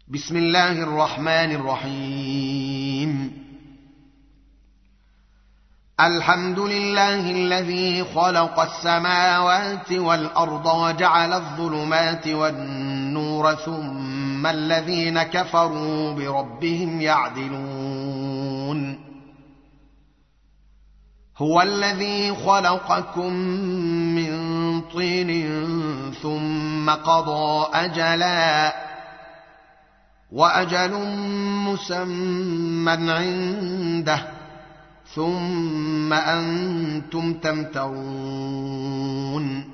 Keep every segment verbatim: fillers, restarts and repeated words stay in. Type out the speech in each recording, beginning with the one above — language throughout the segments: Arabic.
بسم الله الرحمن الرحيم. الحمد لله الذي خلق السماوات والأرض وجعل الظلمات والنور ثم الذين كفروا بربهم يعدلون. هو الذي خلقكم من طين ثم قضى أجلا وأجل مسمى عنده ثم أنتم تمترون.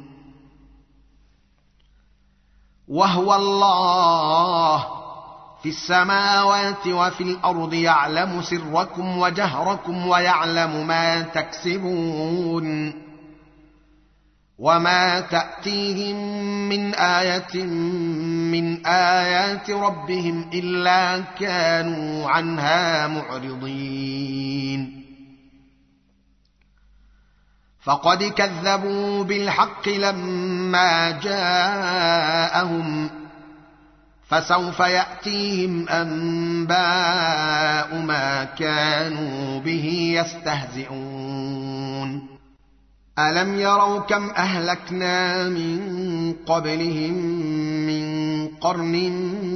وهو الله في السماوات وفي الأرض يعلم سركم وجهركم ويعلم ما تكسبون. وما تأتيهم من آية من آيات ربهم إلا كانوا عنها معرضين. فقد كذبوا بالحق لما جاءهم فسوف يأتيهم أنباء ما كانوا به يستهزئون. ألم يروا كم أهلكنا من قبلهم من قرن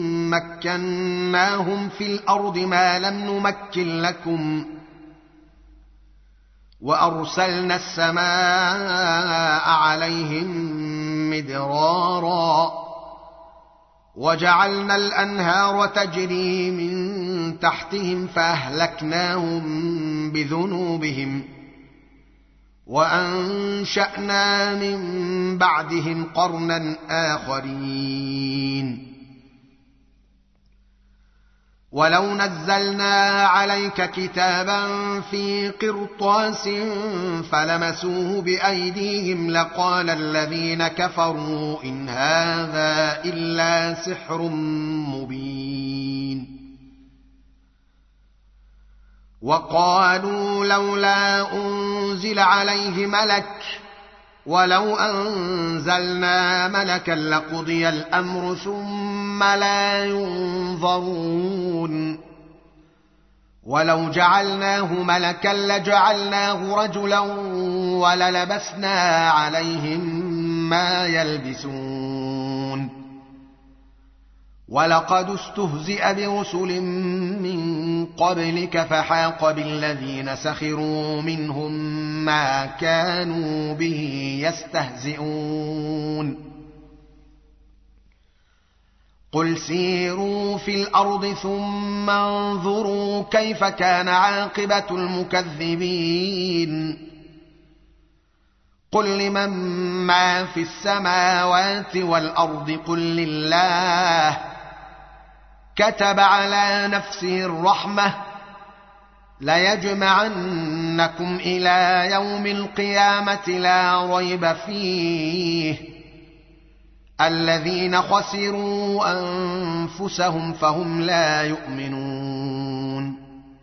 مكناهم في الأرض ما لم نمكن لكم وأرسلنا السماء عليهم مدرارا وجعلنا الأنهار تجري من تحتهم فأهلكناهم بذنوبهم وأنشأنا من بعدهم قرنا آخرين. ولو نزلنا عليك كتابا في قرطاس فلمسوه بأيديهم لقال الذين كفروا إن هذا إلا سحر مبين. وقالوا لولا أنزل عليه ملك ولو أنزلنا ملكا لقضي الأمر ثم لا ينظرون. ولو جعلناه ملكا لجعلناه رجلا وللبسنا عليهم ما يلبسون. ولقد استهزئ برسل من قبلك فحاق بالذين سخروا منهم ما كانوا به يستهزئون. قل سيروا في الأرض ثم انظروا كيف كان عاقبة المكذبين. قل لمن ما في السماوات والأرض قل لله كتب على نفسه الرحمة ليجمعنكم إلى يوم القيامة لا ريب فيه الذين خسروا أنفسهم فهم لا يؤمنون.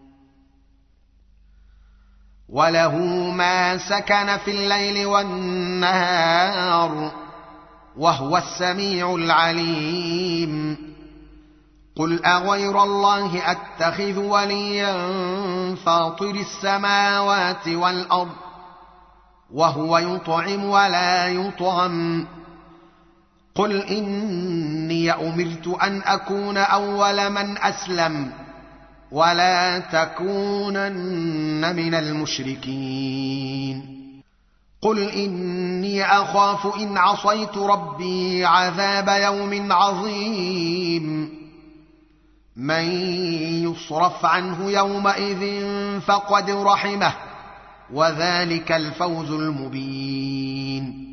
وله ما سكن في الليل والنهار وهو السميع العليم. قل أغير الله أتخذ وليا فاطر السماوات والأرض وهو يطعم ولا يطعم. قل إني أمرت أن أكون أول من أسلم ولا تكونن من المشركين. قل إني أخاف إن عصيت ربي عذاب يوم عظيم. من يصرف عنه يومئذ فقد رحمه وذلك الفوز المبين.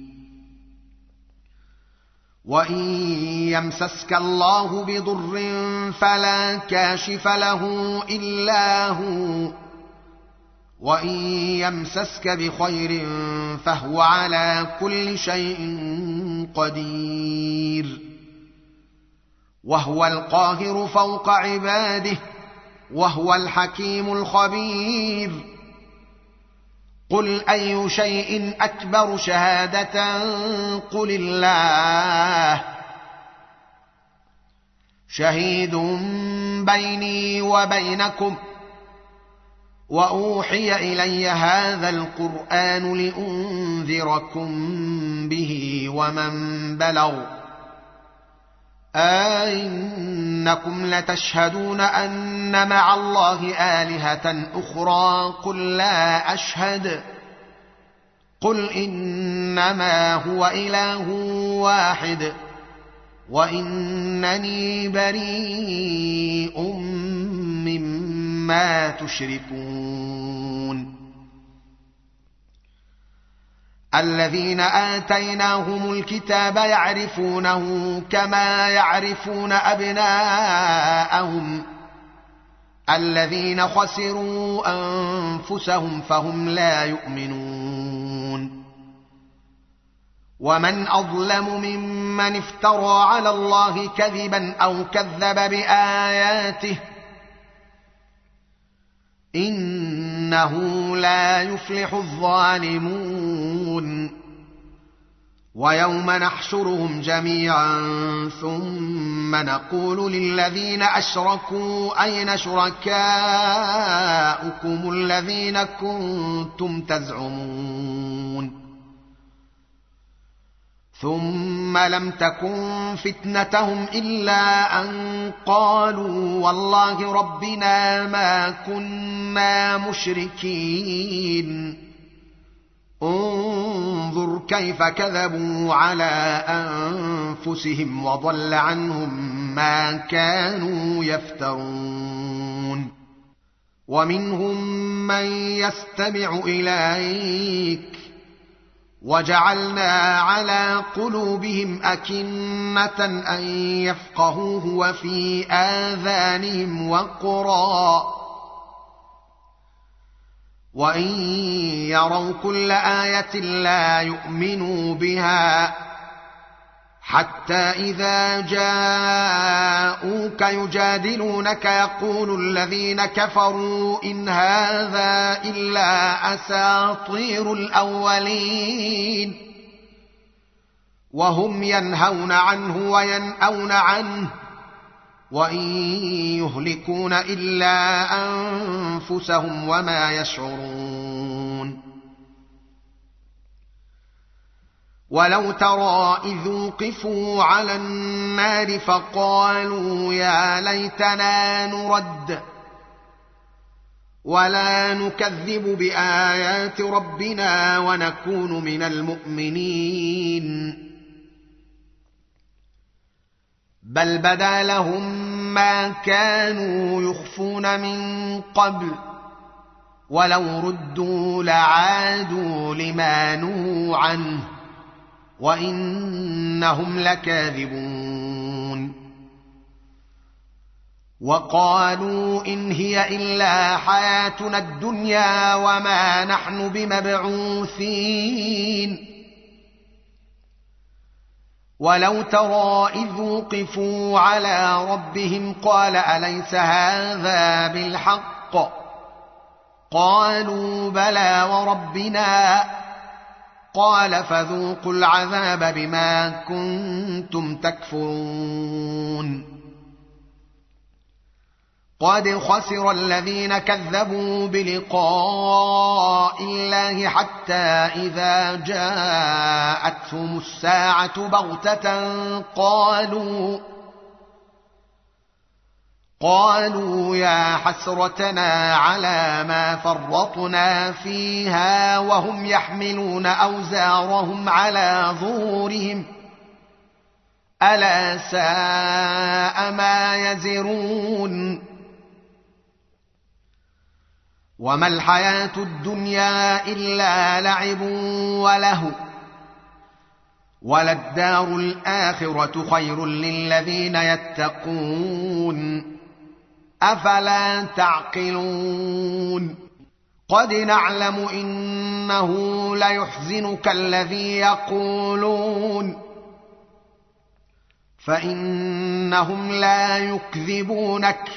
وإن يمسسك الله بضر فلا كاشف له إلا هو وإن يمسسك بخير فهو على كل شيء قدير. وهو القاهر فوق عباده وهو الحكيم الخبير. قل أي شيء أكبر شهادة قل الله شهيد بيني وبينكم وأوحي إلي هذا القرآن لأنذركم به ومن بلغ أئنكم لتشهدون أن مع الله آلهة أخرى قل لا أشهد قل إنما هو إله واحد وإنني بريء مما تشركون الذين آتيناهم الكتاب يعرفونه كما يعرفون أبناءهم الذين خسروا أنفسهم فهم لا يؤمنون ومن أظلم ممن افترى على الله كذبا أو كذب بآياته إنه لا يفلح الظالمون ويوم نحشرهم جميعا ثم نقول للذين أشركوا أين شركاؤكم الذين كنتم تزعمون ثم لم تكن فتنتهم إلا أن قالوا والله ربنا ما كنا مشركين انظر كيف كذبوا على أنفسهم وضل عنهم ما كانوا يفترون ومنهم من يستمع إليك وجعلنا على قلوبهم أكنة أن يفقهوه وفي آذانهم وقرا وإن يروا كل آية لا يؤمنوا بها حتى إذا جاءوك يجادلونك يقول الذين كفروا إن هذا إلا أساطير الأولين وهم ينهون عنه وينأون عنه وإن يهلكون إلا أنفسهم وما يشعرون ولو ترى إذ وقفوا على النار فقالوا يا ليتنا نرد ولا نكذب بآيات ربنا ونكون من المؤمنين بل بدا لهم ما كانوا يخفون من قبل ولو ردوا لعادوا لما نهوا عنه وإنهم لكاذبون وقالوا إن هي إلا حياتنا الدنيا وما نحن بمبعوثين ولو ترى إذ وقفوا على ربهم قال أليس هذا بالحق قالوا بلى وربنا قال فذوقوا العذاب بما كنتم تكفرون قد خسر الذين كذبوا بلقاء الله حتى إذا جاءتهم الساعة بغتة قالوا قالوا يا حسرتنا على ما فرطنا فيها وهم يحملون أوزارهم على ظهورهم ألا ساء ما يزرون وما الحياة الدنيا إلا لعب وله وللدار الآخرة خير للذين يتقون أفلا تعقلون قد نعلم إنه ليحزنك الذي يقولون فإنهم لا يكذبونك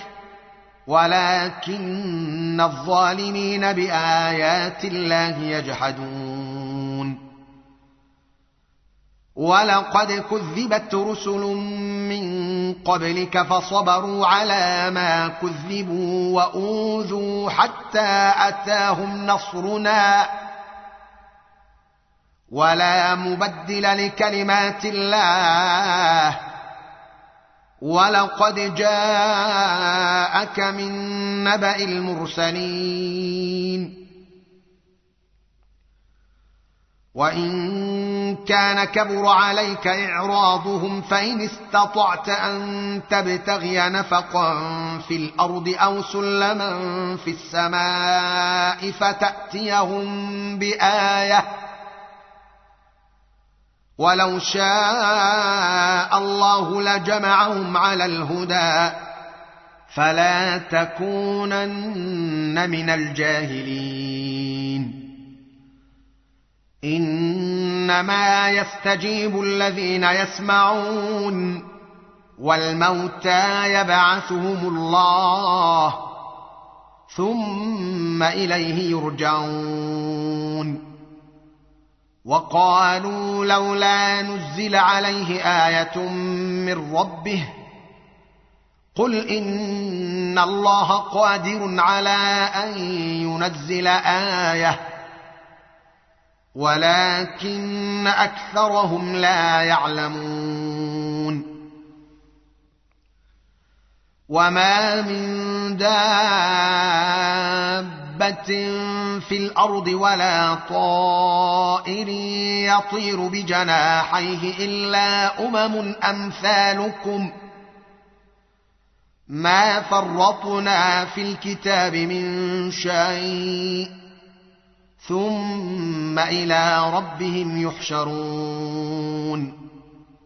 ولكن الظالمين بآيات الله يجحدون ولقد كذبت رسل من قبلك فصبروا على ما كذبوا وأوذوا حتى أتاهم نصرنا ولا مبدل لكلمات الله ولقد جاءك من نبأ المرسلين وإن كان كبر عليك إعراضهم فإن استطعت أن تبتغي نفقا في الأرض أو سلما في السماء فتأتيهم بآية ولو شاء الله لجمعهم على الهدى فلا تكونن من الجاهلين إنما يستجيب الذين يسمعون والموتى يبعثهم الله ثم إليه يرجعون وقالوا لولا نزل عليه آية من ربه قل إن الله قادر على أن ينزل آية ولكن أكثرهم لا يعلمون وما من دابة في الأرض ولا طائر يطير بجناحيه إلا أمم أمثالكم ما فرطنا في الكتاب من شيء ثم إلى ربهم يحشرون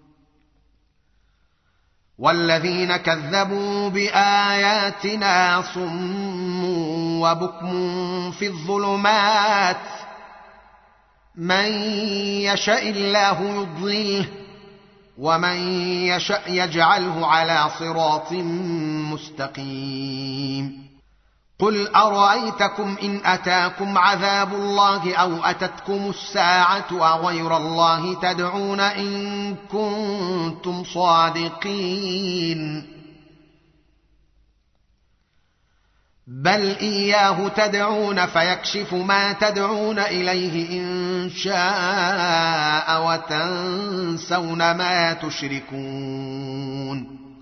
والذين كذبوا بآياتنا صم وبكم في الظلمات من يشاء الله يضلله ومن يشاء يجعله على صراط مستقيم قل أرأيتكم إن أتاكم عذاب الله أو أتتكم الساعة أغير الله تدعون إن كنتم صادقين بل إياه تدعون فيكشف ما تدعون إليه إن شاء وتنسون ما تشركون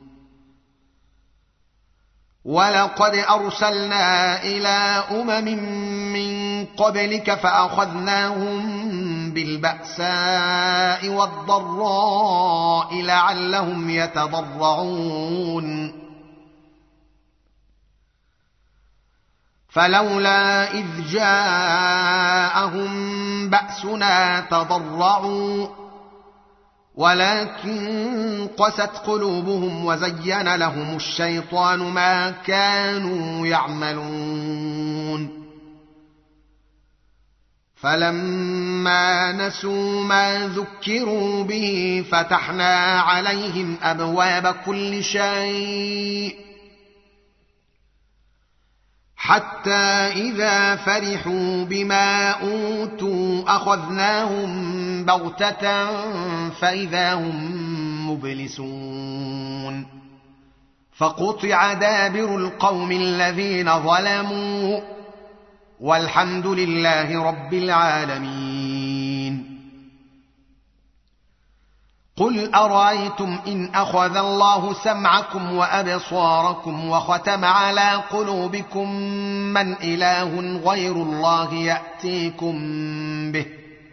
ولقد أرسلنا إلى أمم من قبلك فأخذناهم بالبأساء والضراء لعلهم يتضرعون فلولا إذ جاءهم بأسنا تضرعوا ولكن قست قلوبهم وزين لهم الشيطان ما كانوا يعملون فلما نسوا ما ذكروا به فتحنا عليهم أبواب كل شيء حتى إذا فرحوا بما أوتوا أخذناهم بغتة فإذا هم مبلسون فقطع دابر القوم الذين ظلموا والحمد لله رب العالمين قل أرأيتم إن أخذ الله سمعكم وأبصاركم وختم على قلوبكم من إله غير الله يأتيكم به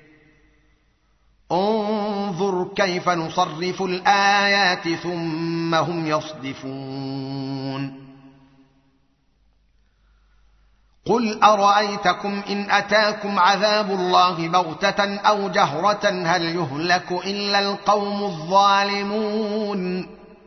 انظر كيف نصرف الآيات ثم هم يصدفون قل أرأيتكم إن أتاكم عذاب الله بغتة أو جهرة هل يهلك إلا القوم الظالمون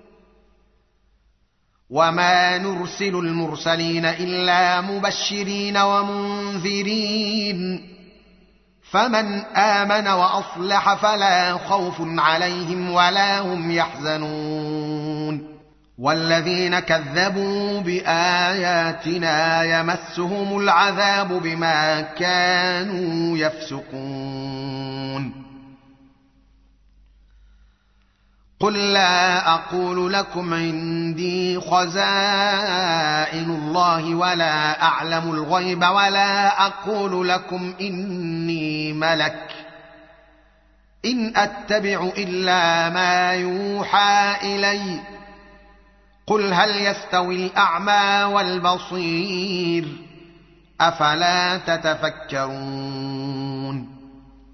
وما نرسل المرسلين إلا مبشرين ومنذرين فمن آمن وأصلح فلا خوف عليهم ولا هم يحزنون والذين كذبوا بآياتنا يمسهم العذاب بما كانوا يفسقون قل لا أقول لكم عندي خزائن الله ولا أعلم الغيب ولا أقول لكم إني ملك إن أتبع إلا ما يوحى إلي قل هل يستوي الأعمى والبصير أفلا تتفكرون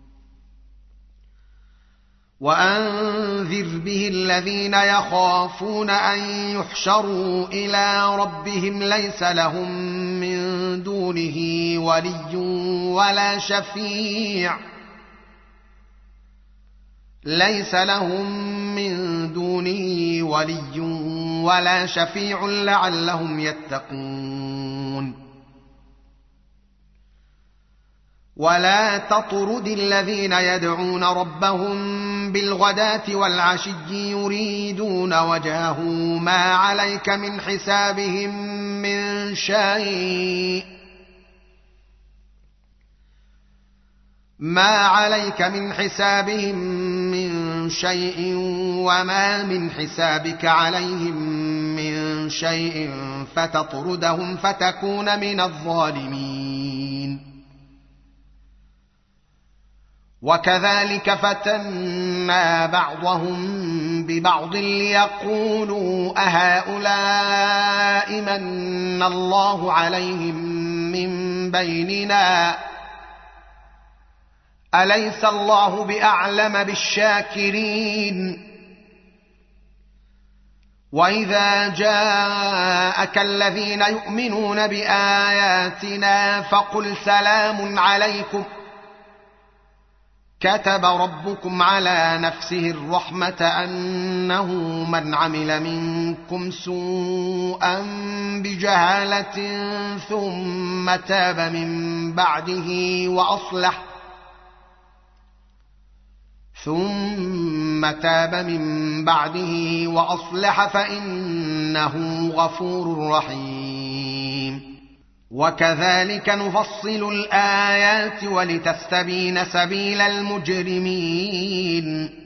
وأنذر به الذين يخافون أن يحشروا إلى ربهم ليس لهم من دونه ولي ولا شفيع ليس لهم من دونه ولي ولا شفيع لعلهم يتقون ولا تطرد الذين يدعون ربهم بالغداة والعشي يريدون وجهه ما عليك من حسابهم من شيء ما عليك من حسابهم من شيء وما من حسابك عليهم من شيء فتطردهم فتكون من الظالمين وكذلك فتنا بعضهم ببعض ليقولوا أهؤلاء من الله عليهم من بيننا أليس الله بأعلم بالشاكرين وإذا جاءك الذين يؤمنون بآياتنا فقل سلام عليكم كتب ربكم على نفسه الرحمة أنه من عمل منكم سوءا بجهالة ثم تاب من بعده وأصلح ثم تاب من بعده وأصلح فإنه غفور رحيم وكذلك نفصل الآيات ولتستبين سبيل المجرمين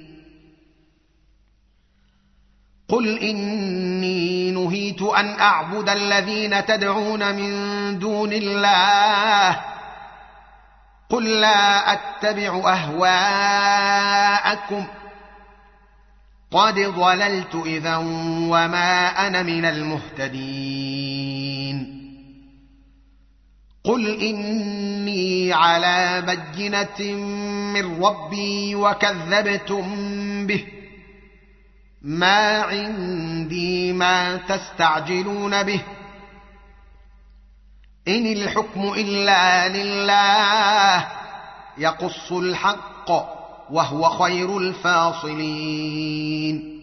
قل إني نهيت أن أعبد الذين تدعون من دون الله قل لا أتبع أهواءكم قد ضللت إذا وما أنا من المهتدين قل إني على بينة من ربي وكذبتم به ما عندي ما تستعجلون به إن الحكم إلا لله يقص الحق وهو خير الفاصلين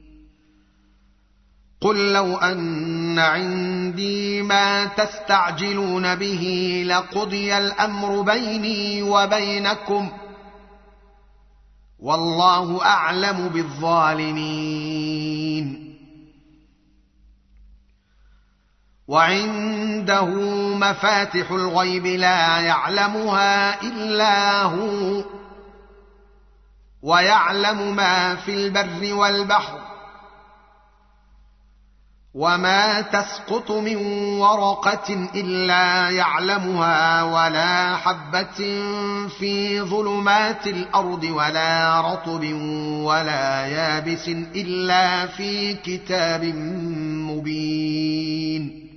قل لو أن عندي ما تستعجلون به لقضي الأمر بيني وبينكم والله أعلم بالظالمين وعنده مفاتح الغيب لا يعلمها إلا هو ويعلم ما في البر والبحر وما تسقط من ورقة إلا يعلمها ولا حبة في ظلمات الأرض ولا رطب ولا يابس إلا في كتاب مبين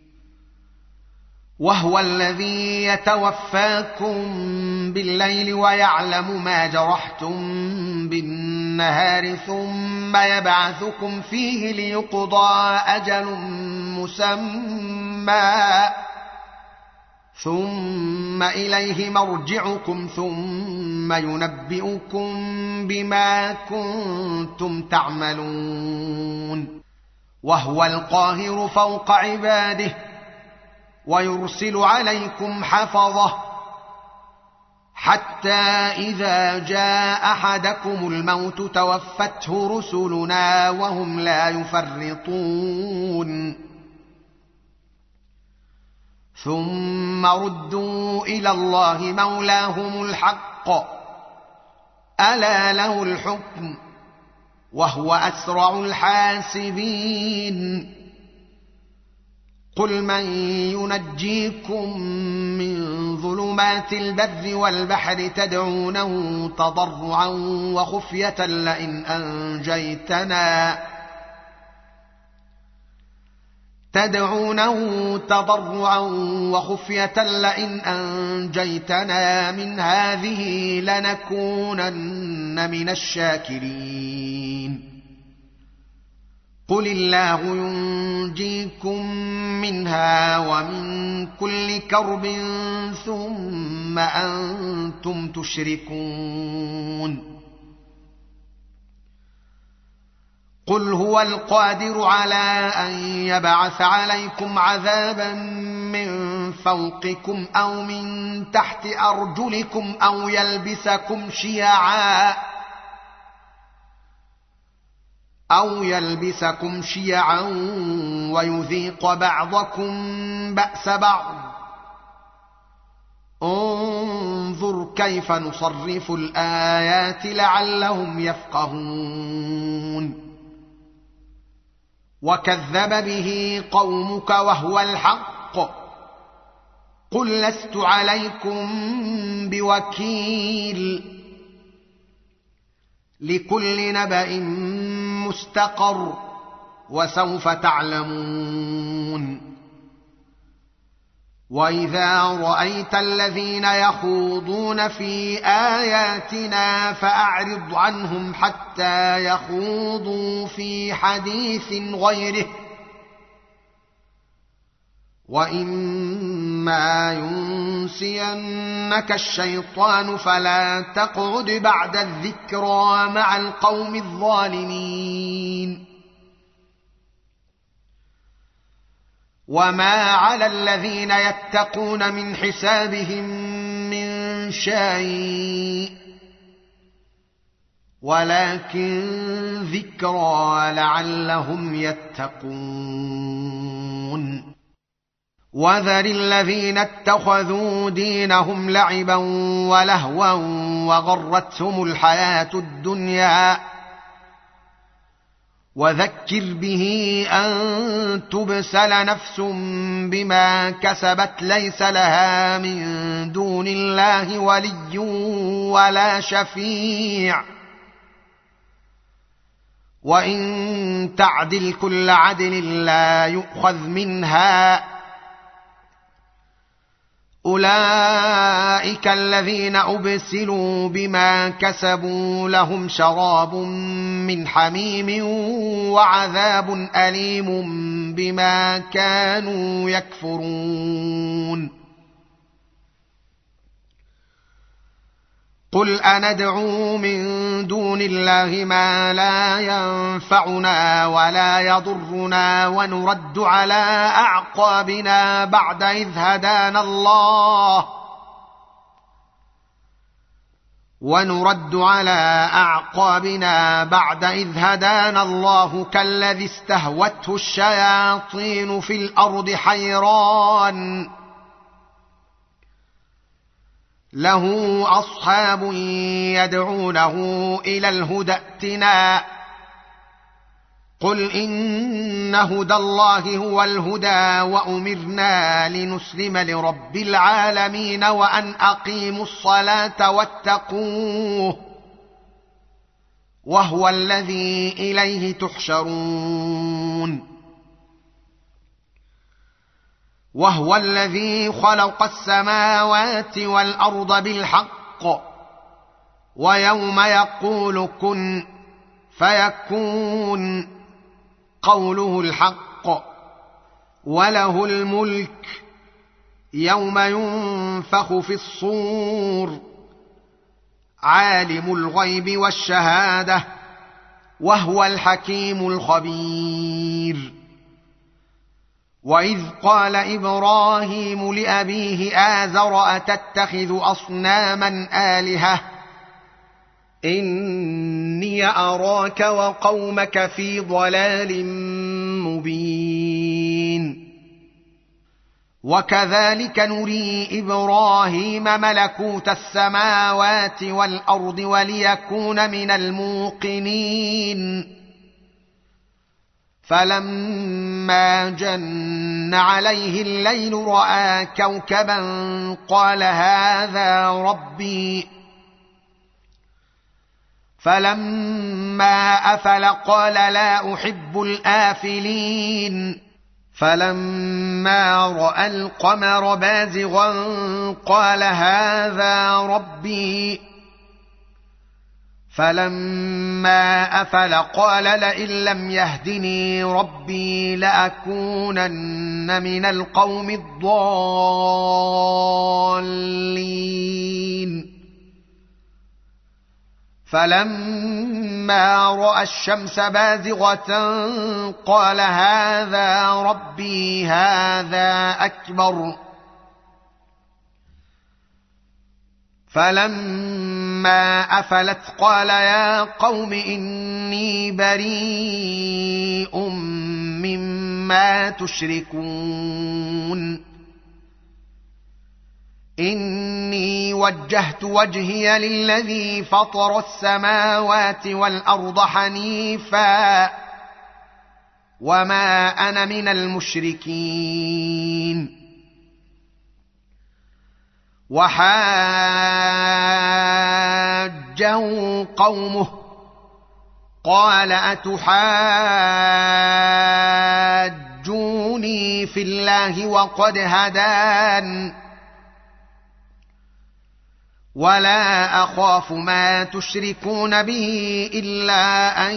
وهو الذي يتوفاكم بالليل ويعلم ما جرحتم بالنهار ثم يبعثكم فيه ليقضى أجل مسمى ثم إليه مرجعكم ثم ينبئكم بما كنتم تعملون وهو القاهر فوق عباده ويرسل عليكم حفظه حتى إذا جاء أحدكم الموت توفته رسلنا وهم لا يفرطون ثم ردوا إلى الله مولاهم الحق ألا له الحكم وهو أسرع الحاسبين. قل من ينجيكم من ظلمات البر والبحر تدعونه تضرعا وخفية لئن أنجيتنا تدعونه تضرعا وخفية لئن أنجيتنا من هذه لنكونن من الشاكرين. قل الله ينجيكم منها ومن كل كرب ثم أنتم تشركون. قل هو القادر على أن يبعث عليكم عذابا من فوقكم أو من تحت أرجلكم أو يلبسكم شيعا أو يلبسكم شيعا ويذيق بعضكم بأس بعض. انظر كيف نصرف الآيات لعلهم يفقهون. وكذب به قومك وهو الحق. قل لست عليكم بوكيل. لكل نبأ مستقر وسوف تعلمون. وإذا رأيت الذين يخوضون في آياتنا فأعرض عنهم حتى يخوضوا في حديث غيره. وإما ينسينك الشيطان فلا تقعد بعد الذكرى مع القوم الظالمين. وما على الذين يتقون من حسابهم من شيء ولكن ذكرى لعلهم يتقون. وذر الذين اتخذوا دينهم لعبا ولهوا وغرتهم الحياة الدنيا وذكر به أن تبسل نفس بما كسبت ليس لها من دون الله ولي ولا شفيع وإن تعدل كل عدل لا يؤخذ منها. أولئك الذين أبسلوا بما كسبوا لهم شراب من حميم وعذاب أليم بما كانوا يكفرون. قل أندعو من دون الله ما لا ينفعنا ولا يضرنا ونرد على أعقابنا بعد إذ هدانا الله ونرد على أعقابنا بعد إذ هدانا الله كالذي استهوته الشياطين في الأرض حيران له أصحاب يدعونه إلى الهدى ائتنا. قل إن هدى الله هو الهدى وأمرنا لنسلم لرب العالمين وأن أقيموا الصلاة واتقوه وهو الذي إليه تحشرون. وهو الذي خلق السماوات والأرض بالحق ويوم يقول كن فيكون قوله الحق وله الملك يوم ينفخ في الصور عالم الغيب والشهادة وهو الحكيم الخبير. وإذ قال إبراهيم لأبيه آزر أتتخذ أصناما آلهة إني أراك وقومك في ضلال مبين. وكذلك نري إبراهيم ملكوت السماوات والأرض وليكون من الموقنين فلما جن عليه الليل رأى كوكبا قال هذا ربي فلما أفل قال لا أحب الآفلين فلما رأى القمر بازغا قال هذا ربي فلما أفل قال لئن لم يهدني ربي لأكونن من القوم الضالين فلما رأى الشمس بازغة قال هذا ربي هذا أكبر فلما أفلت قال يا قوم إني بريء مما تشركون إني وجهت وجهي للذي فطر السماوات والأرض حنيفا وما أنا من المشركين وحاجه قومه قال أتحاجوني في الله وقد هدان ولا أخاف ما تشركون به إلا أن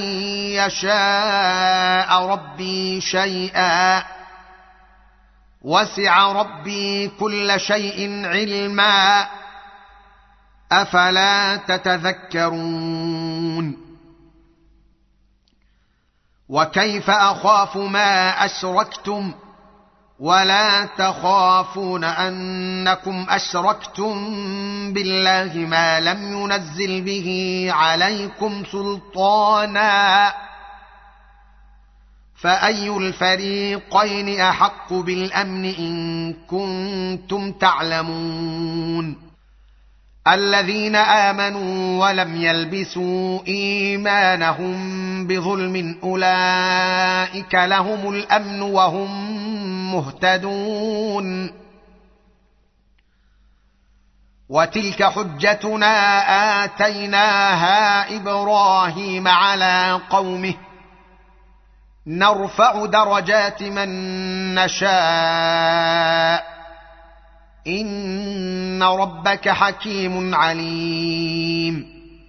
يشاء ربي شيئا وسع ربي كل شيء علما أفلا تتذكرون وكيف أخاف ما أشركتم ولا تخافون أنكم أشركتم بالله ما لم ينزل به عليكم سلطانا فأي الفريقين أحق بالأمن إن كنتم تعلمون الذين آمنوا ولم يلبسوا إيمانهم بظلم أولئك لهم الأمن وهم مهتدون وتلك حجتنا آتيناها إبراهيم على قومه نرفع درجات من نشاء إن ربك حكيم عليم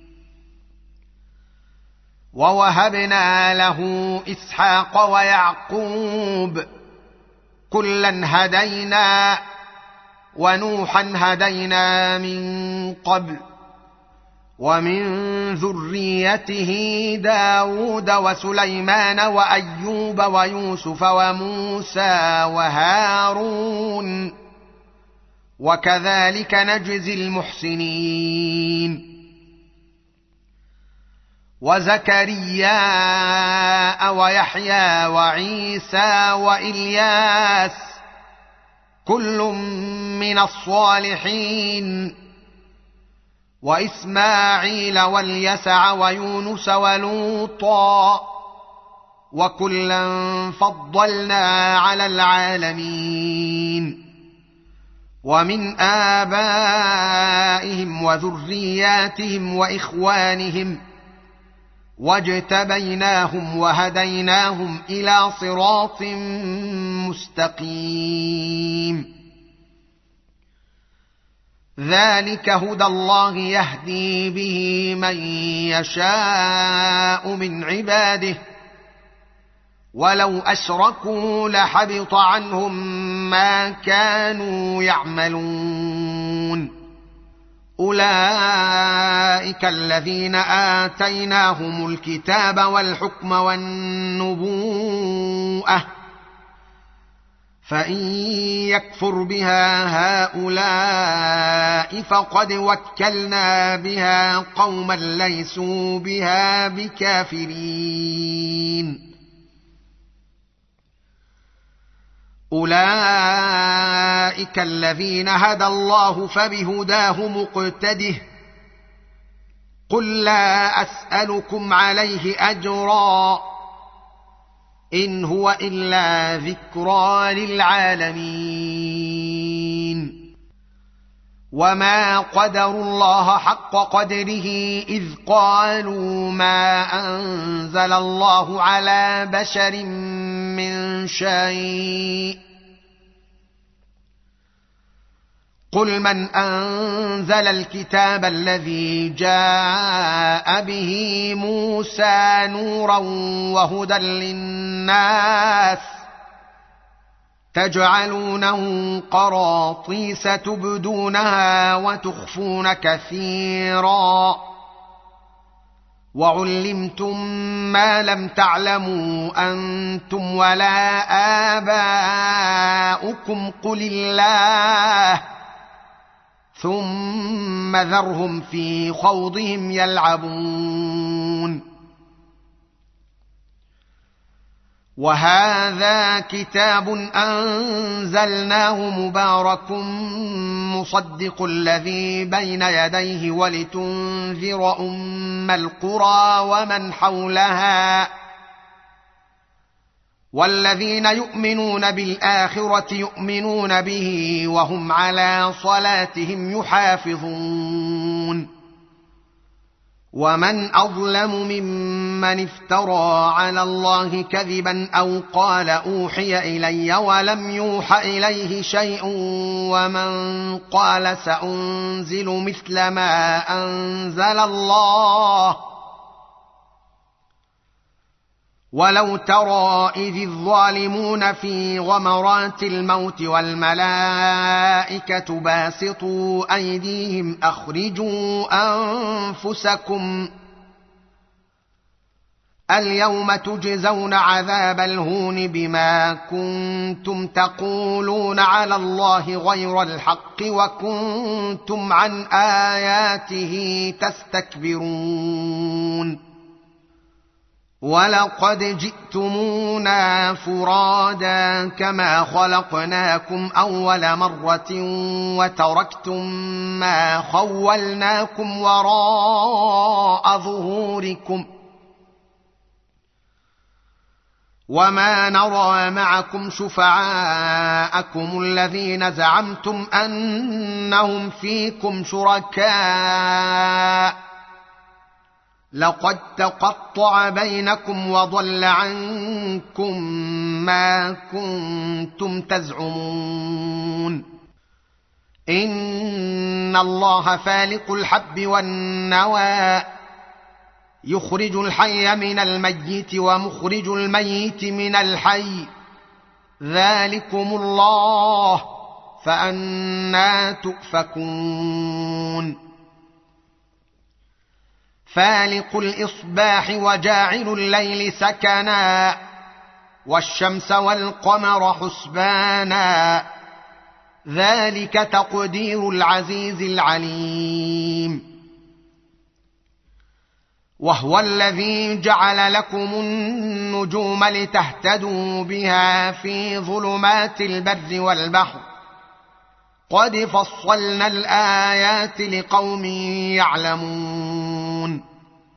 ووهبنا له إسحاق ويعقوب كلا هدينا ونوحا هدينا من قبل ومن ذريته داود وسليمان وأيوب ويوسف وموسى وهارون وكذلك نجزي المحسنين وزكريا ويحيى وعيسى وإلياس كل من الصالحين وإسماعيل واليسع ويونس ولوطا وكلا فضلنا على العالمين ومن آبائهم وذرياتهم وإخوانهم واجتبيناهم وهديناهم إلى صراط مستقيم ذلك هدى الله يهدي به من يشاء من عباده ولو أشركوا لحبط عنهم ما كانوا يعملون أولئك الذين آتيناهم الكتاب والحكم والنبوءة فإن يكفر بها هؤلاء فقد وكلنا بها قوما ليسوا بها بكافرين أولئك اولئك الذين هدى الله فبهداه مقتده قل لا اسالكم عليه اجرا ان هو الا ذكرى للعالمين وما قدروا الله حق قدره اذ قالوا ما انزل الله على بشر من شيء قل من انزل الكتاب الذي جاء به موسى نورا وهدى للناس تجعلونه قراطيس تبدونها وتخفون كثيرا وعلمتم ما لم تعلموا انتم ولا آباؤكم قل الله ثم ذرهم في خوضهم يلعبون وهذا كتاب أنزلناه مبارك مصدق الذي بين يديه ولتنذر أم القرى ومن حولها والذين يؤمنون بالآخرة يؤمنون به وهم على صلاتهم يحافظون ومن أظلم ممن افترى على الله كذبا أو قال أوحي إلي ولم يوح إليه شيء ومن قال سأنزل مثل ما أنزل الله ولو ترى إذ الظالمون في غمرات الموت والملائكة باسطوا أيديهم أخرجوا أنفسكم اليوم تجزون عذاب الهون بما كنتم تقولون على الله غير الحق وكنتم عن آياته تستكبرون ولقد جئتمونا فرادا كما خلقناكم أول مرة وتركتم ما خولناكم وراء ظهوركم وما نرى معكم شفعاءكم الذين زعمتم أنهم فيكم شركاء لقد تقطع بينكم وضل عنكم ما كنتم تزعمون إن الله فالق الحب والنوى يخرج الحي من الميت ومخرج الميت من الحي ذلكم الله فأنى تؤفكون فالق الإصباح وجاعل الليل سكنا والشمس والقمر حسبانا ذلك تقدير العزيز العليم وهو الذي جعل لكم النجوم لتهتدوا بها في ظلمات البر والبحر قد فصلنا الآيات لقوم يعلمون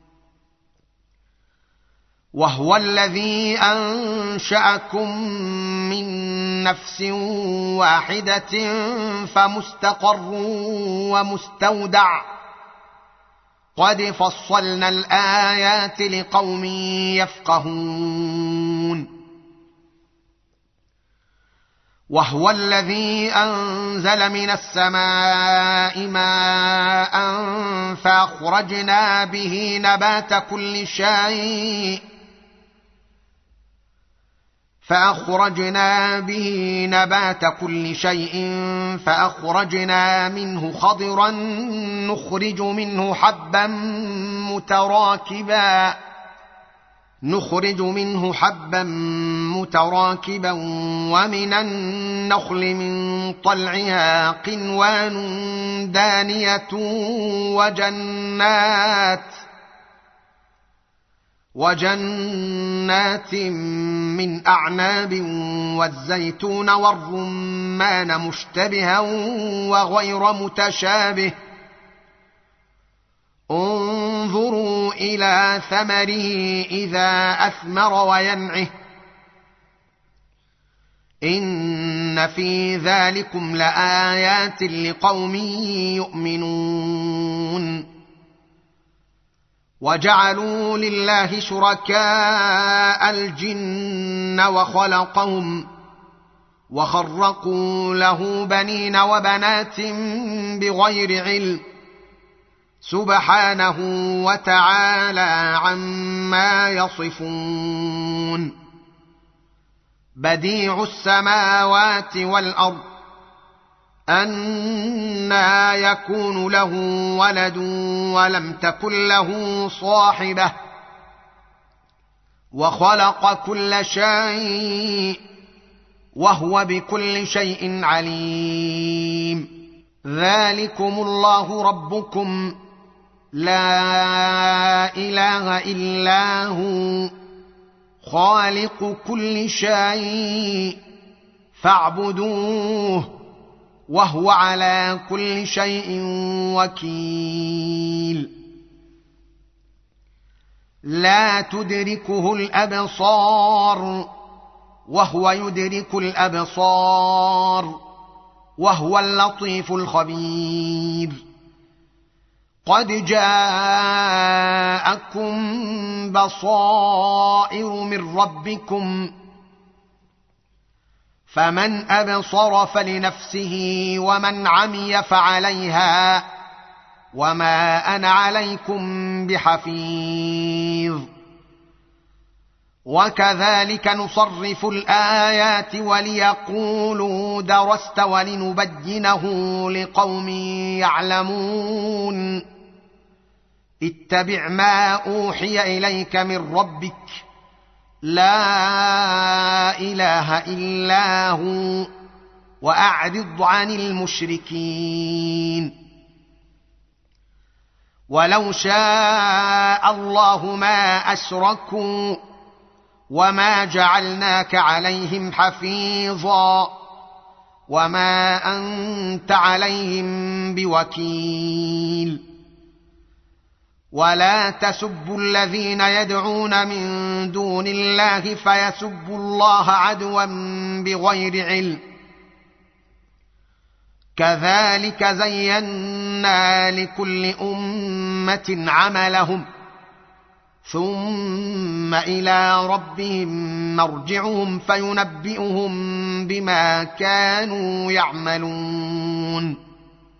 وهو الذي أنشأكم من نفس واحدة فمستقر ومستودع قد فصلنا الآيات لقوم يفقهون وهو الذي أنزل من السماء ماء فأخرجنا به نبات كل شيء فأخرجنا به نبات كل شيء فأخرجنا منه خضرا نخرج منه حبا متراكبا نخرج منه حبا متراكبا ومن النخل من طلعها قنوان دانية وجنات وجنات من أعناب والزيتون والرمان مشتبها وغير متشابه انظروا إلى ثمره إذا أثمر وينعه إن في ذلكم لآيات لقوم يؤمنون وجعلوا لله شركاء الجن وخلقهم وخرقوا له بنين وبنات بغير علم سبحانه وتعالى عما يصفون بديع السماوات والأرض أنى يكون له ولد ولم تكن له صاحبة وخلق كل شيء وهو بكل شيء عليم ذلكم الله ربكم لا إله إلا هو خالق كل شيء فاعبدوه وهو على كل شيء وكيل لا تدركه الأبصار وهو يدرك الأبصار وهو اللطيف الخبير قد جاءكم بصائر من ربكم فمن أبصر فلنفسه ومن عمي فعليها وما أنا عليكم بحفيظ وكذلك نصرف الآيات وليقولوا درست ولنبينه لقوم يعلمون اتبع ما أوحي إليك من ربك لا إله إلا هو وأعرض عن المشركين ولو شاء الله ما أشركوا وما جعلناك عليهم حفيظا وما أنت عليهم بوكيل ولا تسبوا الذين يدعون من دون الله فيسبوا الله عدوا بغير علم كذلك زينا لكل أمة عملهم ثم إلى ربهم مرجعهم فينبئهم بما كانوا يعملون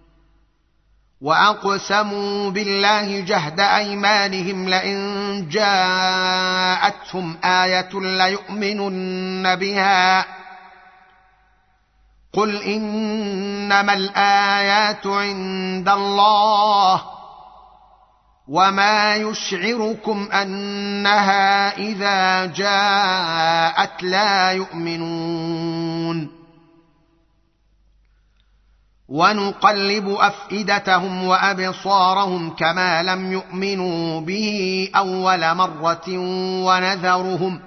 وأقسموا بالله جهد أيمانهم لئن جاءتهم آية ليؤمنن بها قل إنما الآيات عند الله وما يشعركم أنها إذا جاءت لا يؤمنون ونقلب أفئدتهم وأبصارهم كما لم يؤمنوا به أول مرة ونذرهم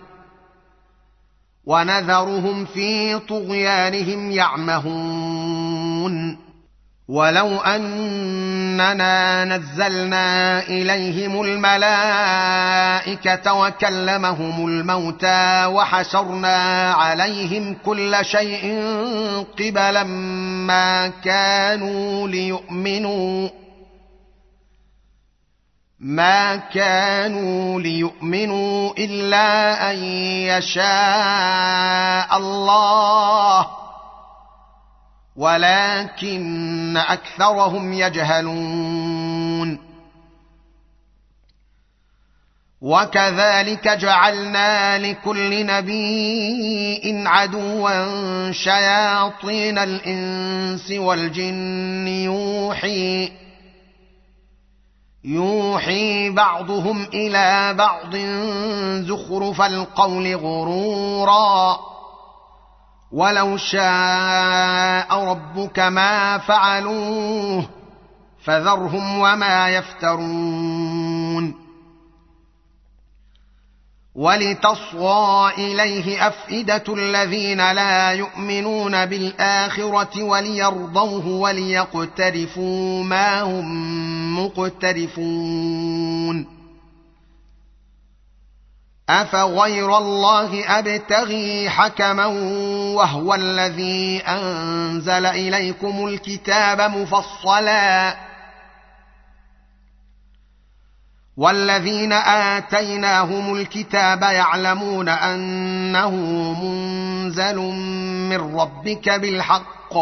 ونذرهم في طغيانهم يعمهون ولو أننا نزلنا إليهم الملائكة وكلمهم الموتى وحشرنا عليهم كل شيء قبلا ما كانوا ليؤمنوا ما كانوا ليؤمنوا إلا أن يشاء الله ولكن أكثرهم يجهلون وكذلك جعلنا لكل نبي عدوا شياطين الإنس والجن يوحي يوحي بعضهم إلى بعض زخرف القول غرورا ولو شاء ربك ما فعلوه فذرهم وما يفترون ولتصغى إليه أفئدة الذين لا يؤمنون بالآخرة وليرضوه وليقترفوا ما هم مقترفون أفغير الله أبتغي حكما وهو الذي أنزل إليكم الكتاب مفصلا والذين آتيناهم الكتاب يعلمون أنه منزل من ربك بالحق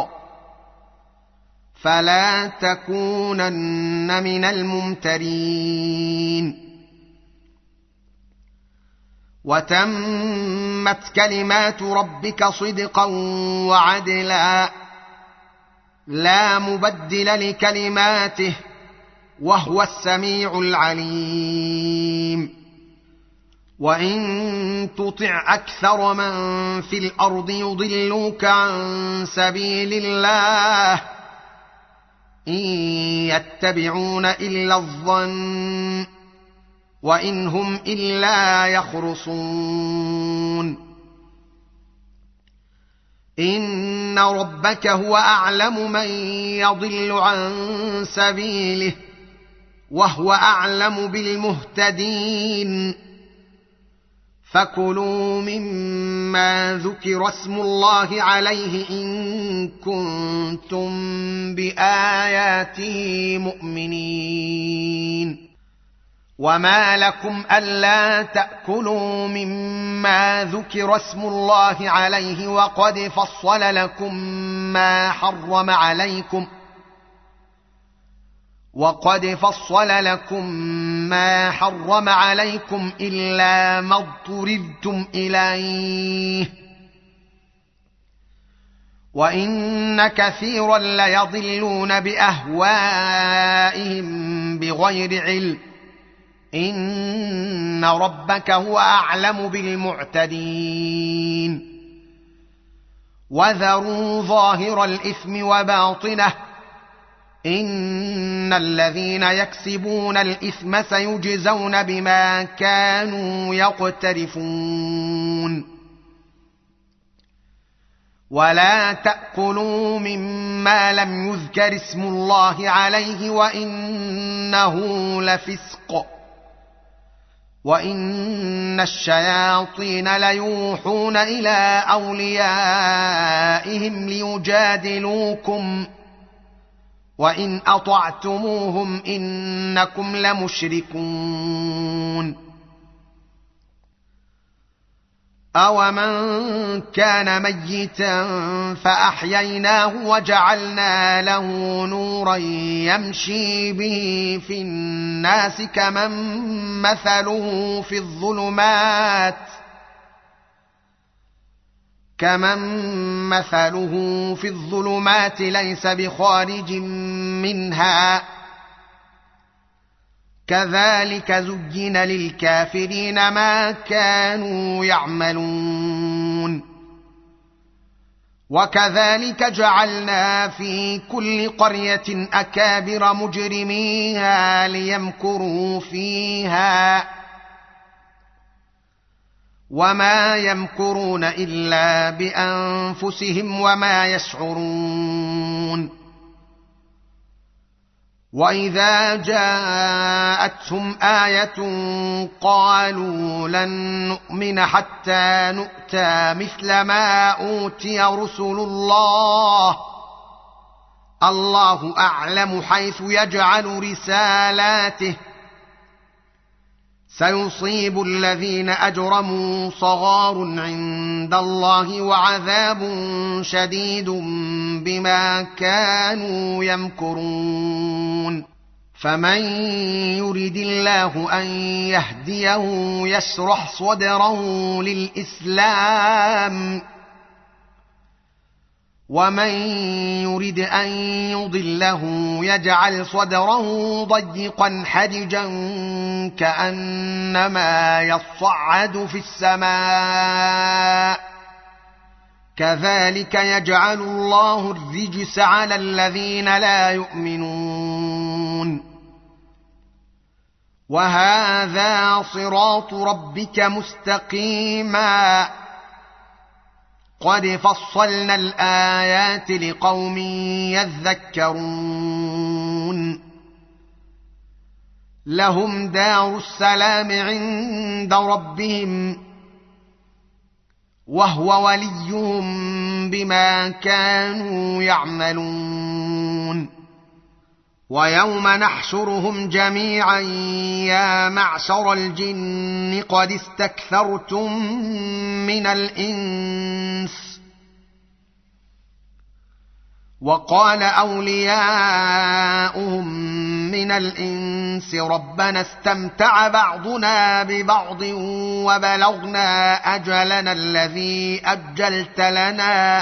فلا تكونن من الممترين وتمت كلمات ربك صدقا وعدلا لا مبدل لكلماته وهو السميع العليم وإن تطع أكثر من في الأرض يضلوك عن سبيل الله إن يتبعون إلا الظن وإن هم إلا يخرصون إن ربك هو أعلم من يضل عن سبيله وهو أعلم بالمهتدين فكلوا مما ذكر اسم الله عليه إن كنتم بآياته مؤمنين وما لكم ألا تأكلوا مما ذكر اسم الله عليه وقد فصل لكم ما حرم عليكم وقد فصل لكم ما حرم عليكم إلا ما اضطررتم إليه وإن كثيرا ليضلون بأهوائهم بغير علم إن ربك هو أعلم بالمعتدين وذروا ظاهر الإثم وباطنه إن الذين يكسبون الإثم سيجزون بما كانوا يقترفون ولا تأكلوا مما لم يذكر اسم الله عليه وإنه لفسق وإن الشياطين ليوحون إلى أوليائهم ليجادلوكم وإن أطعتموهم إنكم لمشركون أومن كان ميتا فأحييناه وجعلنا له نورا يمشي به في الناس كمن مثله في الظلمات كمن مثله في الظلمات ليس بخارج منها كذلك زين للكافرين ما كانوا يعملون وكذلك جعلنا في كل قرية أكابر مجرميها ليمكروا فيها وما يمكرون إلا بأنفسهم وما يشعرون وإذا جاءتهم آية قالوا لن نؤمن حتى نؤتى مثل ما أوتي رسل الله الله أعلم حيث يجعل رسالاته سيصيب الذين أجرموا صغار عند الله وعذاب شديد بما كانوا يمكرون فمن يرد الله أن يهديه يشرح صدره للإسلام ومن يرد أن يضله يجعل صدره ضيقا حرجا كأنما يصعد في السماء كذلك يجعل الله الرجس على الذين لا يؤمنون وهذا صراط ربك مستقيما قد فصلنا الآيات لقوم يذكرون لهم دار السلام عند ربهم وهو وليهم بما كانوا يعملون ويوم نحشرهم جميعا يا معشر الجن قد استكثرتم من الإنس وقال أولياؤهم من الإنس ربنا استمتع بعضنا ببعض وبلغنا أجلنا الذي أجلت لنا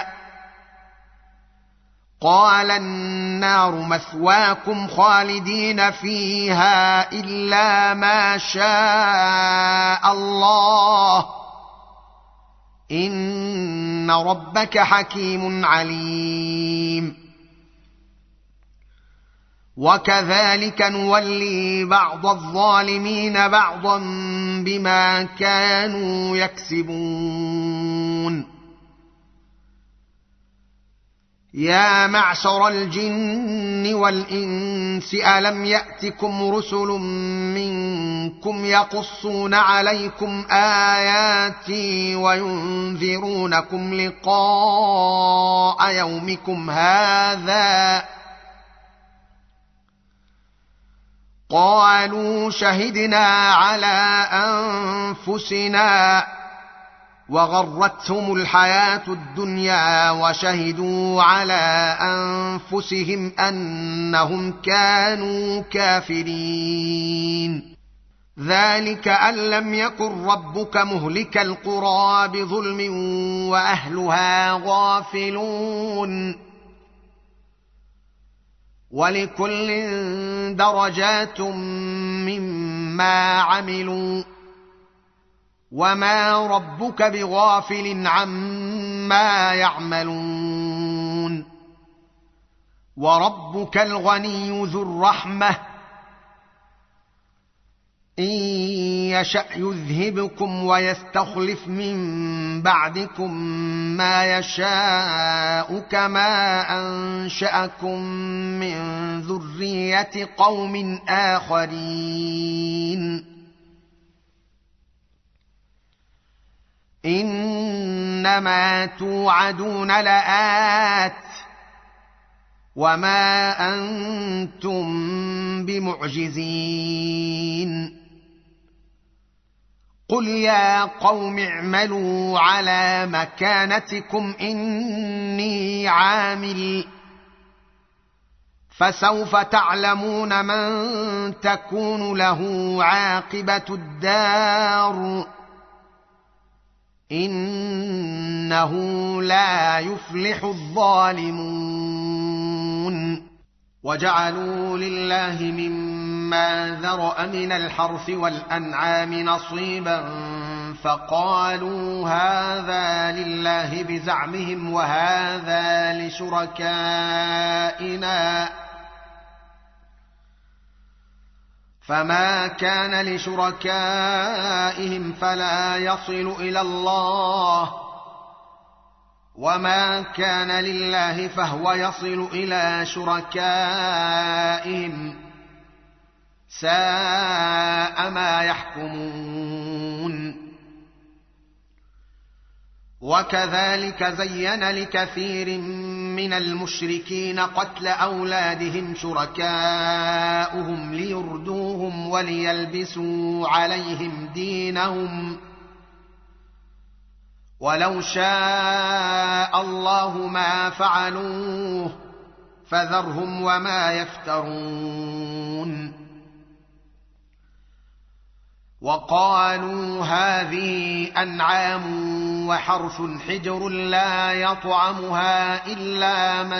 قال النار مثواكم خالدين فيها إلا ما شاء الله إن ربك حكيم عليم وكذلك نولي بعض الظالمين بعضا بما كانوا يكسبون يا معشر الجن والإنس ألم يأتكم رسل منكم يقصون عليكم آياتي وينذرونكم لقاء يومكم هذا قالوا شهدنا على أنفسنا وغرتهم الحياة الدنيا وشهدوا على أنفسهم أنهم كانوا كافرين ذلك أن لم يكن ربك مهلك القرى بظلم وأهلها غافلون ولكل درجات مما عملوا وما ربك بغافل عما يعملون وربك الغني ذو الرحمة إن يشأ يذهبكم ويستخلف من بعدكم ما يشاء كما أنشأكم من ذرية قوم آخرين إنما توعدون لآت وما أنتم بمعجزين قل يا قوم اعملوا على مكانتكم إني عامل فسوف تعلمون من تكون له عاقبة الدار إنه لا يفلح الظالمون وجعلوا لله مما ذرأ من الحرث والأنعام نصيبا فقالوا هذا لله بزعمهم وهذا لشركائنا فما كان لشركائهم فلا يصل إلى الله وما كان لله فهو يصل إلى شركائهم ساء ما يحكمون وكذلك زين لكثير من المشركين قتل أولادهم شركاؤهم ليردوهم وليلبسوا عليهم دينهم ولو شاء الله ما فعلوه فذرهم وما يفترون وقالوا هذه أنعام وحرث حجر لا يطعمها إلا من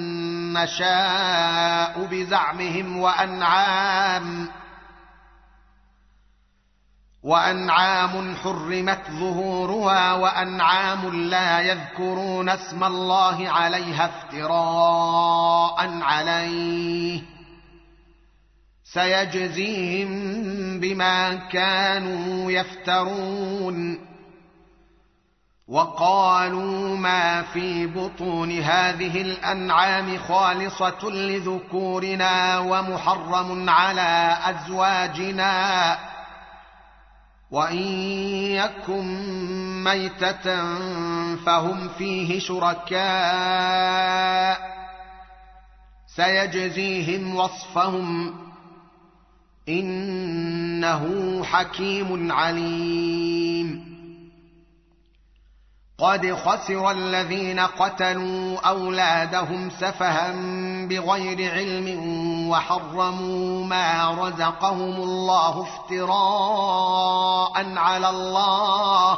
نشاء بزعمهم وأنعام وأنعام حرمت ظهورها وأنعام لا يذكرون اسم الله عليها افتراء عليه سيجزيهم بما كانوا يفترون وقالوا ما في بطون هذه الأنعام خالصة لذكورنا ومحرم على أزواجنا وإن يكن ميتة فهم فيه شركاء سيجزيهم وصفهم إنه حكيم عليم قد خسر الذين قتلوا أولادهم سفها بغير علم وحرموا ما رزقهم الله افتراء على الله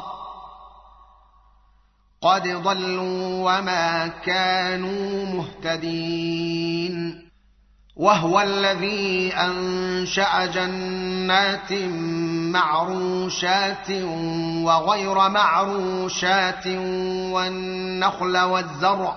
قد ضلوا وما كانوا مهتدين وهو الذي أنشأ جنات معروشات وغير معروشات والنخل والزرع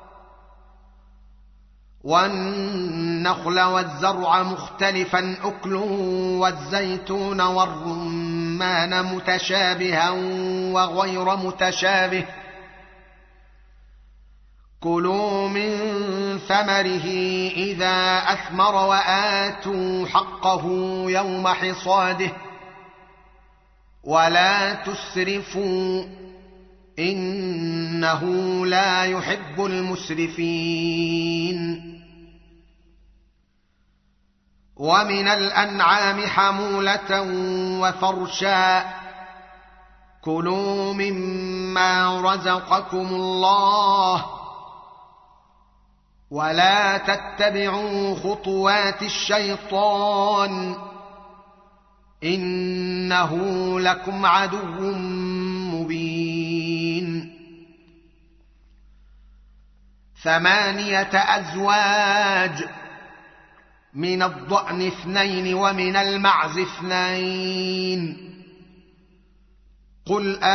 والنخل والزرع مختلفا أكله والزيتون والرمان متشابها وغير متشابه كلوا من ثمره إذا أثمر وآتوا حقه يوم حصاده ولا تسرفوا إنه لا يحب المسرفين ومن الأنعام حمولة وفرشا كلوا مما رزقكم الله ولا تتبعوا خطوات الشيطان إنه لكم عدو مبين ثمانية أزواج من الضأن اثنين ومن المعز اثنين قل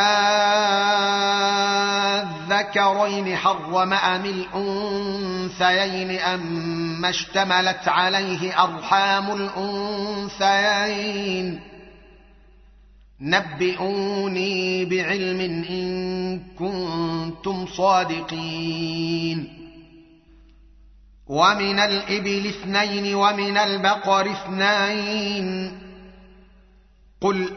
آذكرين حرم أم الأنثيين أما اشتملت عليه أرحام الأنثيين نبئوني بعلم إن كنتم صادقين ومن الإبل اثنين ومن البقر اثنين قل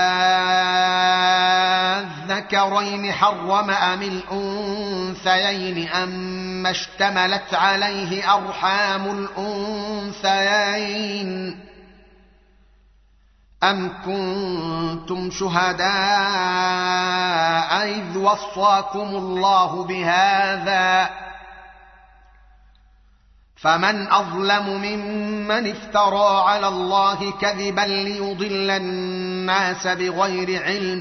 آذكرين حرم أم الأنثيين أما اشتملت عليه أرحام الأنثيين أم كنتم شهداء إذ وصاكم الله بهذا فمن أظلم ممن افترى على الله كذبا ليضل الناس بغير علم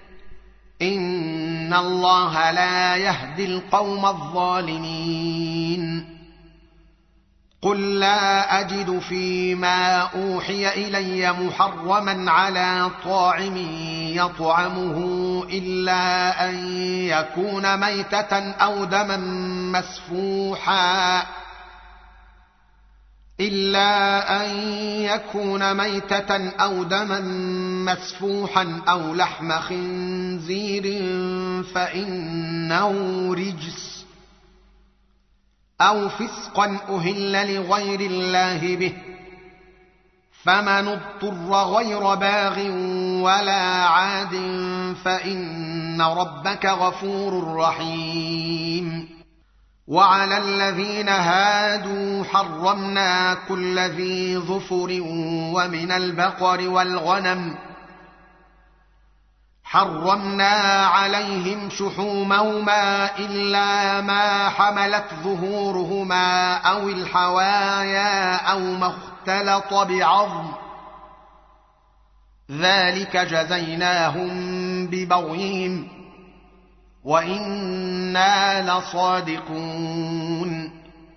إن الله لا يهدي القوم الظالمين قل لا أجد فيما أوحي إلي محرما على طاعم يطعمه إلا أن يكون ميتة أو دما مسفوحا إلا أن يكون ميتة أو دما مسفوحا أو لحم خنزير فإنه رجس أو فسقا أهل لغير الله به فمن اضطر غير باغ ولا عاد فإن ربك غفور رحيم وعلى الذين هادوا حرمنا كل ذي ظفر ومن البقر والغنم حرمنا عليهم شحومهما إلا ما حملت ظهورهما أو الحوايا أو ما اختلط بعظم ذلك جزيناهم ببغيهم وإنا لصادقون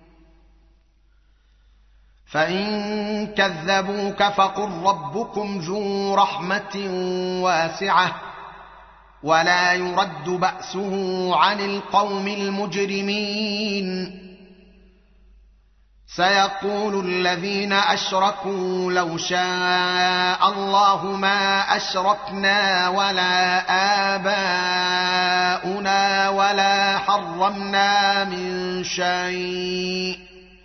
فإن كذبوك فقل ربكم ذو رحمة واسعة ولا يرد بأسه عن القوم المجرمين سيقول الذين أشركوا لو شاء الله ما أشركنا ولا آباؤنا ولا حرمنا من شيء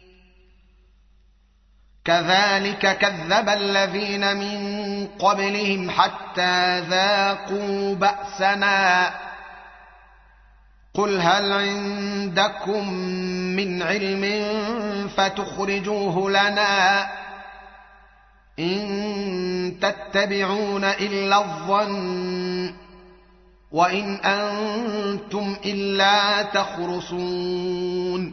كذلك كذب الذين من قبلهم حتى ذاقوا بأسنا قل هل عندكم من علم فتخرجوه لنا إن تتبعون إلا الظن وإن أنتم إلا تخرصون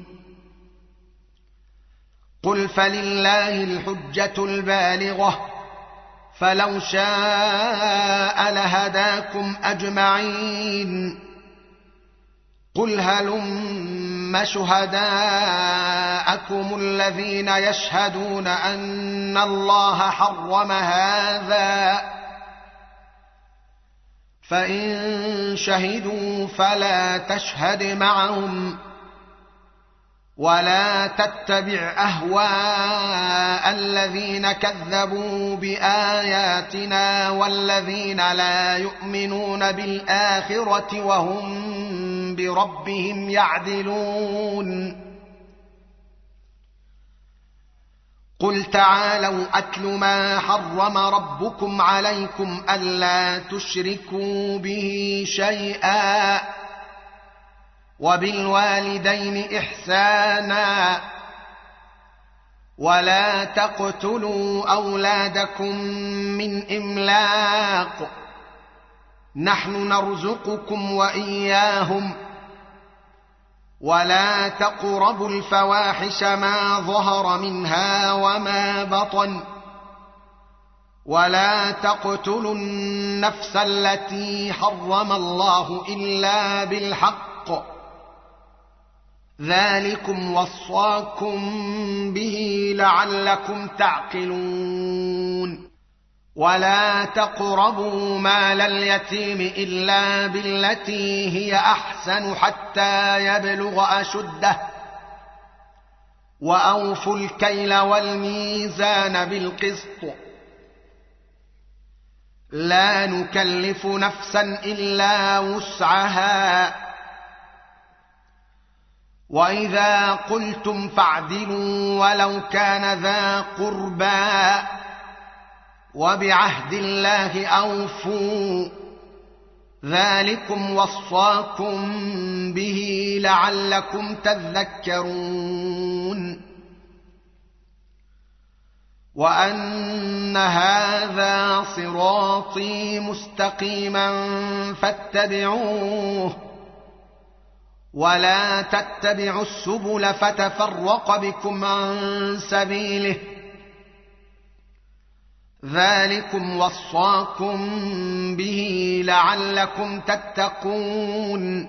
قل فلله الحجة البالغة فلو شاء لهداكم أجمعين قل هلم شهداءكم الذين يشهدون أن الله حرم هذا فإن شهدوا فلا تشهد معهم ولا تتبع أهواء الذين كذبوا بآياتنا والذين لا يؤمنون بالآخرة وهم بربهم يعدلون قل تعالوا أتل ما حرم ربكم عليكم ألا تشركوا به شيئا وبالوالدين إحسانا ولا تقتلوا أولادكم من إملاق نحن نرزقكم وإياهم ولا تقربوا الفواحش ما ظهر منها وما بطن ولا تقتلوا النفس التي حرم الله إلا بالحق ذلكم وصاكم به لعلكم تعقلون ولا تقربوا مال اليتيم إلا بالتي هي أحسن حتى يبلغ أشده وأوفوا الكيل والميزان بالقسط لا نكلف نفسا إلا وسعها وإذا قلتم فاعدلوا ولو كان ذا قربى وبعهد الله أوفوا ذلكم وصاكم به لعلكم تذكرون وأن هذا صراطي مستقيما فاتبعوه ولا تتبعوا السبل فتفرق بكم عن سبيله ذلكم وصاكم به لعلكم تتقون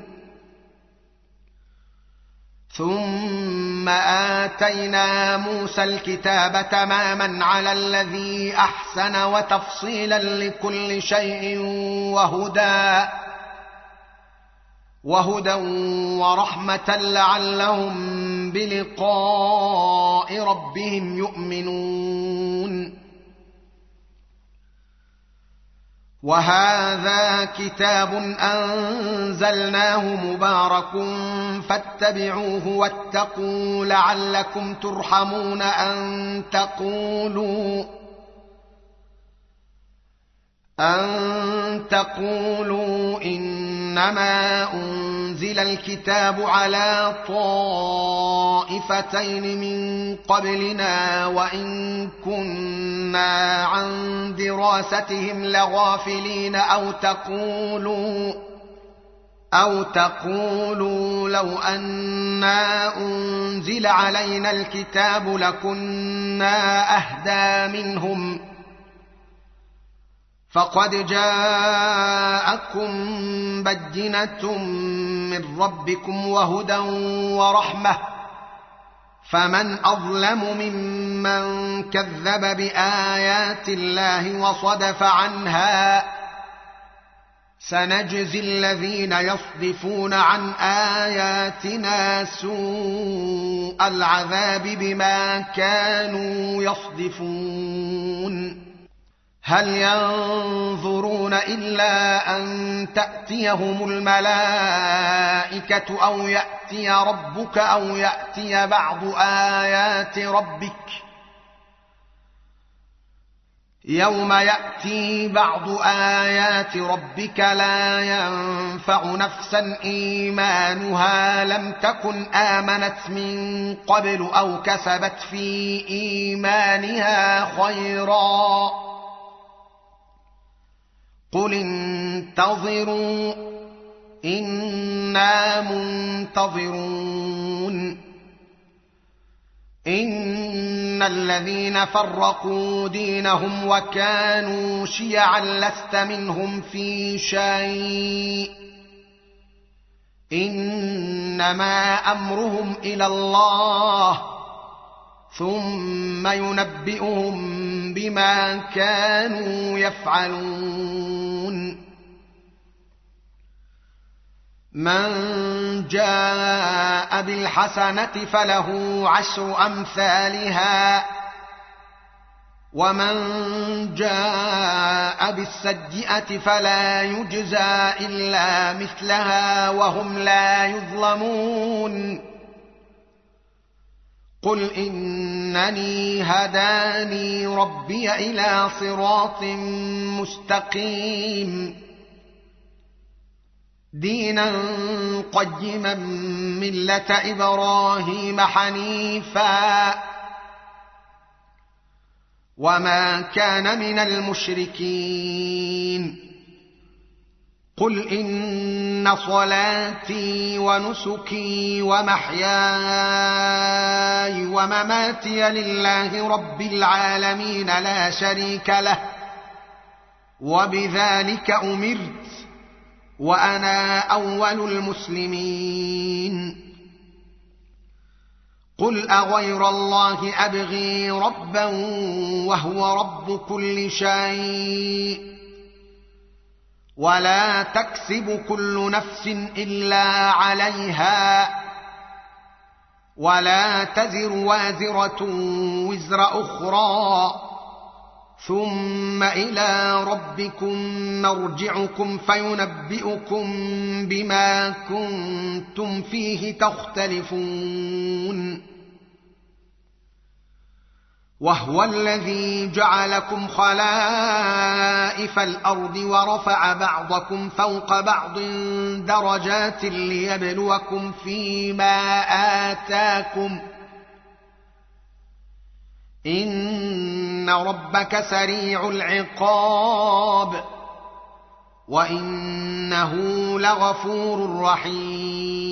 ثم آتينا موسى الكتاب تماما على الذي أحسن وتفصيلا لكل شيء وهدى وهدى ورحمة لعلهم بلقاء ربهم يؤمنون وهذا كتاب أنزلناه مبارك فاتبعوه واتقوا لعلكم ترحمون أن تقولوا أن تقولوا إنما أنزل الكتاب على طائفتين من قبلنا وإن كنا عن دراستهم لغافلين أو تقولوا أو تقولوا لو أنا أنزل علينا الكتاب لكنا أهدى منهم فقد جاءكم بينة من ربكم وهدى ورحمة فمن أظلم ممن كذب بآيات الله وصدف عنها سنجزي الذين يصدفون عن آياتنا سوء العذاب بما كانوا يصدفون هل ينظرون إلا أن تأتيهم الملائكة أو يأتي ربك أو يأتي بعض آيات ربك يوم يأتي بعض آيات ربك لا ينفع نفسا إيمانها لم تكن آمنت من قبل أو كسبت في إيمانها خيرا قل انتظروا إنا منتظرون إن الذين فرقوا دينهم وكانوا شيعا لست منهم في شيء إنما أمرهم إلى الله ثم ينبئهم بما كانوا يفعلون من جاء بالحسنة فله عشر أمثالها ومن جاء بالسيئة فلا يجزى إلا مثلها وهم لا يظلمون قل إنني هداني ربي إلى صراط مستقيم دينا قيما ملة إبراهيم حنيفا وما كان من المشركين قل إن صلاتي ونسكي ومحياي ومماتي لله رب العالمين لا شريك له وبذلك أمرت وأنا أول المسلمين قل أغير الله أبغي ربا وهو رب كل شيء ولا تكسب كل نفس إلا عليها ولا تزر وازرة وزر أخرى ثم إلى ربكم مرجعكم فينبئكم بما كنتم فيه تختلفون وهو الذي جعلكم خلائف الأرض ورفع بعضكم فوق بعض درجات ليبلوكم فيما آتاكم إن ربك سريع العقاب وإنه لغفور رحيم